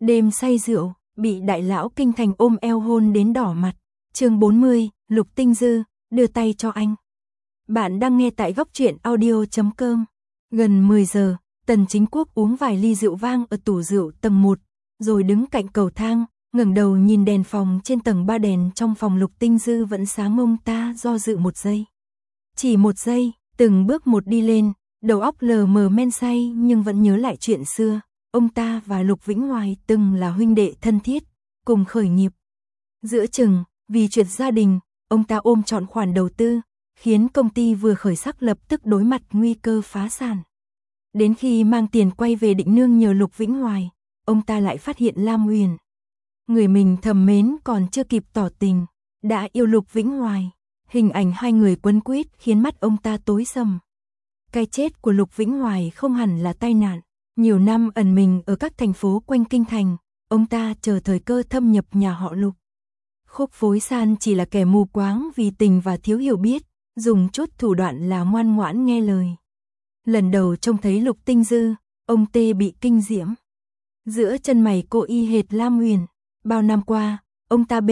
Đêm say rượu, bị đại lão kinh thành ôm eo hôn đến đỏ mặt. Chương 40, Lục Tinh Dư, đưa tay cho anh. Bạn đang nghe tại góc truyện audio.com. Gần 10 giờ, Tần Chính Quốc uống vài ly rượu vang ở tủ rượu tầng 1, rồi đứng cạnh cầu thang, ngẩng đầu nhìn đèn phòng trên tầng 3. Đèn trong phòng Lục Tinh Dư vẫn sáng. Ông ta do dự một giây. Chỉ một giây, từng bước một đi lên, đầu óc lờ mờ men say nhưng vẫn nhớ lại chuyện xưa. Ông ta và Lục Vĩnh Hoài từng là huynh đệ thân thiết, cùng khởi nghiệp. Giữa chừng, vì chuyện gia đình, ông ta ôm trọn khoản đầu tư, khiến công ty vừa khởi sắc lập tức đối mặt nguy cơ phá sản. Đến khi mang tiền quay về định nương nhờ Lục Vĩnh Hoài, ông ta lại phát hiện Lam Huyền, người mình thầm mến còn chưa kịp tỏ tình, đã yêu Lục Vĩnh Hoài. Hình ảnh hai người quấn quýt khiến mắt ông ta tối sầm. Cái chết của Lục Vĩnh Hoài không hẳn là tai nạn. Nhiều năm ẩn mình ở các thành phố quanh kinh thành, ông ta chờ thời cơ thâm nhập nhà họ Lục. Khúc Phối San chỉ là kẻ mù quáng vì tình và thiếu hiểu biết, dùng chút thủ đoạn là ngoan ngoãn nghe lời. Lần đầu trông thấy Lục Tinh Dư, ông Tê bị kinh diễm. Giữa chân mày cô y hệt Lam Huyền. Bao năm qua, ông ta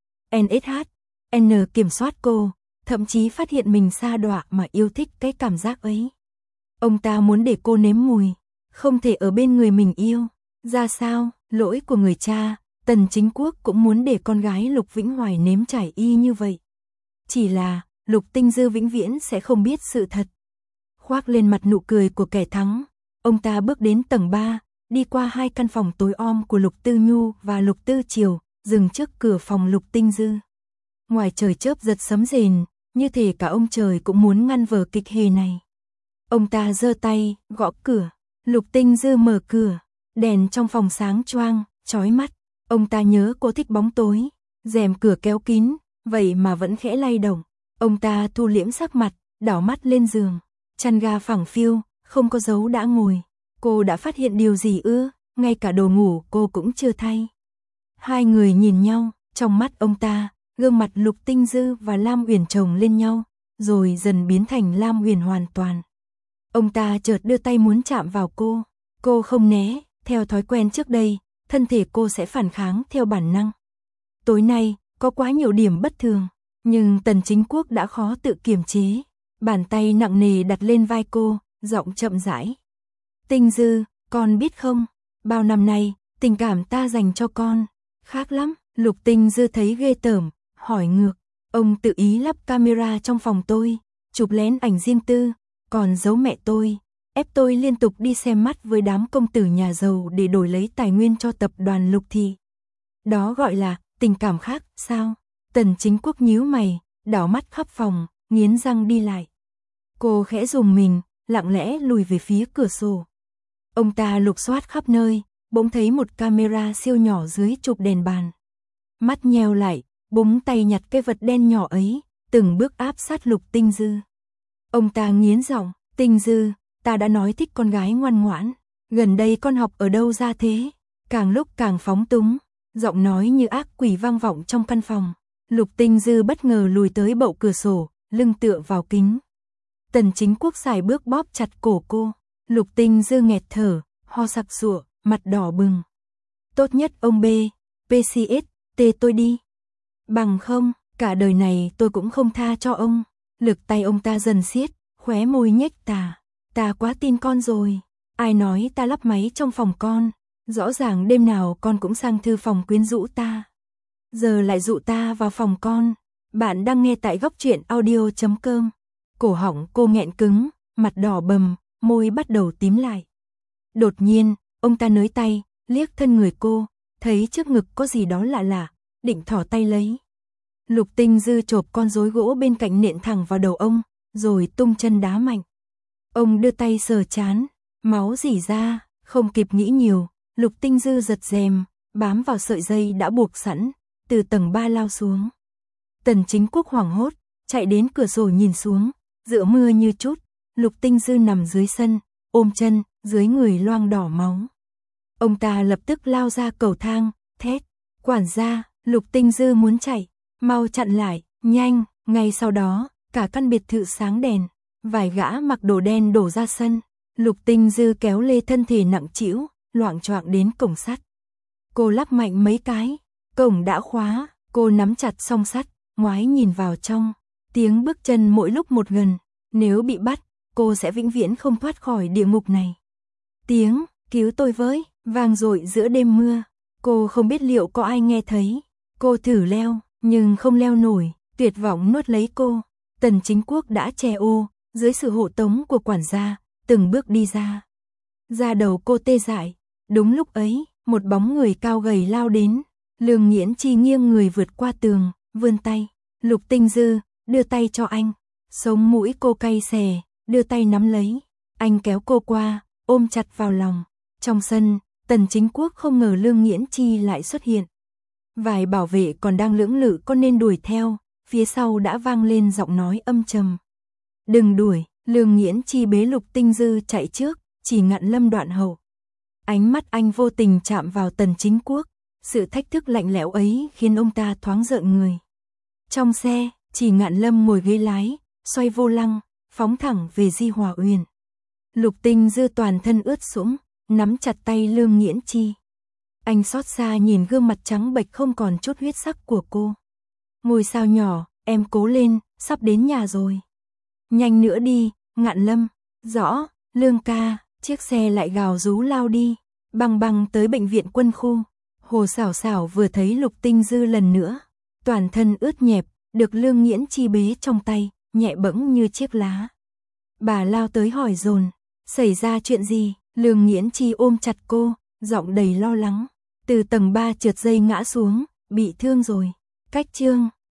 kiểm soát cô, thậm chí phát hiện mình sa đọa mà yêu thích cái cảm giác ấy. Ông ta muốn để cô nếm mùi, không thể ở bên người mình yêu. Ra sao, lỗi của người cha, Tần Chính Quốc cũng muốn để con gái Lục Vĩnh Hoài nếm trải y như vậy. Chỉ là, Lục Tinh Dư vĩnh viễn sẽ không biết sự thật. Khoác lên mặt nụ cười của kẻ thắng, ông ta bước đến tầng 3, đi qua hai căn phòng tối om của Lục Tư Nhu và Lục Tư Triều, dừng trước cửa phòng Lục Tinh Dư. Ngoài trời chớp giật sấm rền, như thể cả ông trời cũng muốn ngăn vở kịch hề này. Ông ta giơ tay, gõ cửa. Lục Tinh Dư mở cửa, đèn trong phòng sáng choang, chói mắt. Ông ta nhớ cô thích bóng tối, rèm cửa kéo kín, vậy mà vẫn khẽ lay động. Ông ta thu liễm sắc mặt, đảo mắt lên giường. Chăn ga phẳng phiu, không có dấu đã ngồi. Cô đã phát hiện điều gì ư? Ngay cả đồ ngủ cô cũng chưa thay. Hai người nhìn nhau, trong mắt ông ta, gương mặt Lục Tinh Dư và Lam Huyền chồng lên nhau, rồi dần biến thành Lam Huyền hoàn toàn. Ông ta chợt đưa tay muốn chạm vào cô không né, theo thói quen trước đây, thân thể cô sẽ phản kháng theo bản năng. Tối nay, có quá nhiều điểm bất thường, nhưng Tần Chính Quốc đã khó tự kiềm chế, bàn tay nặng nề đặt lên vai cô, giọng chậm rãi. Tinh Dư, con biết không, bao năm nay, tình cảm ta dành cho con, khác lắm. Lục Tinh Dư thấy ghê tởm, hỏi ngược, ông tự ý lắp camera trong phòng tôi, chụp lén ảnh riêng tư, còn giấu mẹ tôi, ép tôi liên tục đi xem mắt với đám công tử nhà giàu để đổi lấy tài nguyên cho tập đoàn Lục Thị. Đó gọi là tình cảm khác, sao? Tần Chính Quốc nhíu mày, đảo mắt khắp phòng, nghiến răng đi lại. Cô khẽ rùng mình, lặng lẽ lùi về phía cửa sổ. Ông ta lục soát khắp nơi, bỗng thấy một camera siêu nhỏ dưới chụp đèn bàn. Mắt nheo lại, búng tay nhặt cái vật đen nhỏ ấy, từng bước áp sát Lục Tinh Dư. Ông ta nghiến giọng, Tinh Dư, ta đã nói thích con gái ngoan ngoãn, gần đây con học ở đâu ra thế? Càng lúc càng phóng túng, giọng nói như ác quỷ vang vọng trong căn phòng. Lục Tinh Dư bất ngờ lùi tới bậu cửa sổ, lưng tựa vào kính. Tần Chính Quốc xài bước bóp chặt cổ cô. Lục Tinh Dư nghẹt thở, ho sặc sụa, mặt đỏ bừng. Tốt nhất ông PCS, tôi đi. Bằng không, cả đời này tôi cũng không tha cho ông. Lực tay ông ta dần siết, khóe môi nhếch tà. Ta quá tin con rồi. Ai nói ta lắp máy trong phòng con? Rõ ràng đêm nào con cũng sang thư phòng quyến rũ ta. Giờ lại dụ ta vào phòng con. Bạn đang nghe tại góc truyện audio.com. Cổ họng cô nghẹn cứng, mặt đỏ bầm, môi bắt đầu tím lại. Đột nhiên, ông ta nới tay, liếc thân người cô, thấy trước ngực có gì đó lạ lạ, định thỏ tay lấy. Lục Tinh Dư chộp con rối gỗ bên cạnh nện thẳng vào đầu ông, rồi tung chân đá mạnh. Ông đưa tay sờ trán, máu rỉ ra, không kịp nghĩ nhiều, Lục Tinh Dư giật rèm, bám vào sợi dây đã buộc sẵn, từ tầng 3 lao xuống. Tần Chính Quốc hoảng hốt, chạy đến cửa sổ nhìn xuống, giữa mưa như chút, Lục Tinh Dư nằm dưới sân, ôm chân, dưới người loang đỏ máu. Ông ta lập tức lao ra cầu thang, thét, quản gia. Lục Tinh Dư muốn chạy, mau chặn lại, nhanh. Ngay sau đó, cả căn biệt thự sáng đèn, vài gã mặc đồ đen đổ ra sân. Lục Tinh Dư kéo lê thân thể nặng trĩu, loạng choạng đến cổng sắt. Cô lắc mạnh mấy cái, cổng đã khóa, cô nắm chặt song sắt, ngoái nhìn vào trong. Tiếng bước chân mỗi lúc một gần, nếu bị bắt, cô sẽ vĩnh viễn không thoát khỏi địa ngục này. Tiếng, cứu tôi với, vang dội giữa đêm mưa. Cô không biết liệu có ai nghe thấy. Cô thử leo, nhưng không leo nổi, tuyệt vọng nuốt lấy cô. Tần Chính Quốc đã che ô, dưới sự hộ tống của quản gia, từng bước đi ra. Da đầu cô tê dại. Đúng lúc ấy, một bóng người cao gầy lao đến. Lương Nghiễn Chi nghiêng người vượt qua tường, vươn tay. Lục Tinh Dư, đưa tay cho anh. Sống mũi cô cay xè, đưa tay nắm lấy. Anh kéo cô qua, ôm chặt vào lòng. Trong sân, Tần Chính Quốc không ngờ Lương Nghiễn Chi lại xuất hiện. Vài bảo vệ còn đang lưỡng lự có nên đuổi theo, phía sau đã vang lên giọng nói âm trầm. Đừng đuổi, Lương Nghiễn Chi bế Lục Tinh Dư chạy trước, chỉ ngặn Lâm Đoạn hậu. Ánh mắt anh vô tình chạm vào Tần Chính Quốc, sự thách thức lạnh lẽo ấy khiến ông ta thoáng rợn người. Trong xe, chỉ ngạn Lâm ngồi ghế lái, xoay vô lăng, phóng thẳng về Di Hòa Uyển. Lục Tinh Dư toàn thân ướt sũng, nắm chặt tay Lương Nghiễn Chi. Anh xót xa nhìn gương mặt trắng bệch không còn chút huyết sắc của cô. Ngôi sao nhỏ, em cố lên, sắp đến nhà rồi. Nhanh nữa đi, Ngạn Lâm. Rõ, Lương ca. Chiếc xe lại gào rú lao đi, băng băng tới bệnh viện quân khu. Hồ Sảo Sảo vừa thấy Lục Tinh Dư lần nữa, toàn thân ướt nhẹp, được Lương Nghiễn Chi bế trong tay, nhẹ bẫng như chiếc lá. Bà lao tới hỏi dồn, xảy ra chuyện gì? Lương Nghiễn Chi ôm chặt cô, giọng đầy lo lắng. Từ tầng 3 trượt dây ngã xuống, bị thương rồi. Cách chương